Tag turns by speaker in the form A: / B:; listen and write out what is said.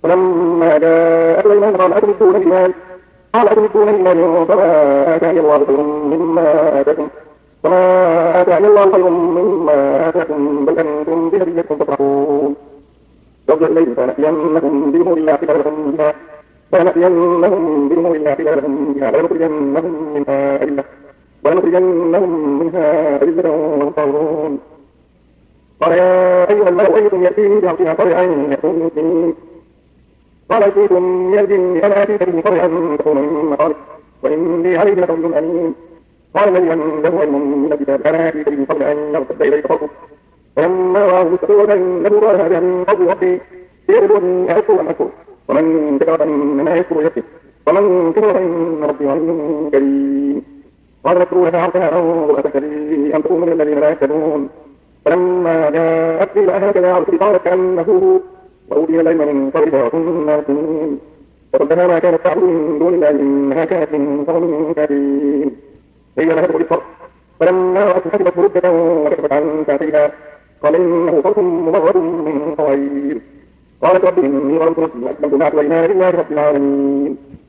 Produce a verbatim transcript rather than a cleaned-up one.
A: فلما جاء سليمان قال أتمدون بمال قال أتمدون بمال فما آتاني الله خير مما آتاكم وما آتاني الله خير مما آتاكم بل أنتم بهديتكم تفرحون يرجع إليه فنأتينكم بأمور لا قبل لكم بها فنأتينهم بأمور لا قبل لكم بها ولنخرجنهم منها أذلة ولنخرجنهم منها أذلة وهم صاغرون قال يا أيها الملأ أيكم يأتيني بعرشها قبل أن يأتوني مسلمين قال أتيكم من الجن أنا أتيك به قبل أن تكون من مقامك وإني عليه لقول أمين قال الذي عنده علم من الكتاب أنا أتيك به قبل أن يرتد إليك طرفك فلما رآه مستقرا له قال هذا من فضل ربي ليبلوني أشكر أم أكفر ومن كفر فإنما يكفر يكفر ومن كفر فإن ربي غني كريم قال نكروا لك عرشها أنظر أتكلي أم تكون من الذين لا يهتدون فلما جاءت قيل أهكذا عرشي قالت كأنه وأوتينا العلم من قبلها وكنا مسلمين فردها ما كانت تعبد من دون الله إنها كانت من قوم كافرين هي لها بالفرق فلما رأت حسبته ردة وكشفت عن ساعتها قال إنه صوت مضرب من قوائر قالت رب إني ظلمت نفسي وأسلمت مع سليمان لله رب العالمين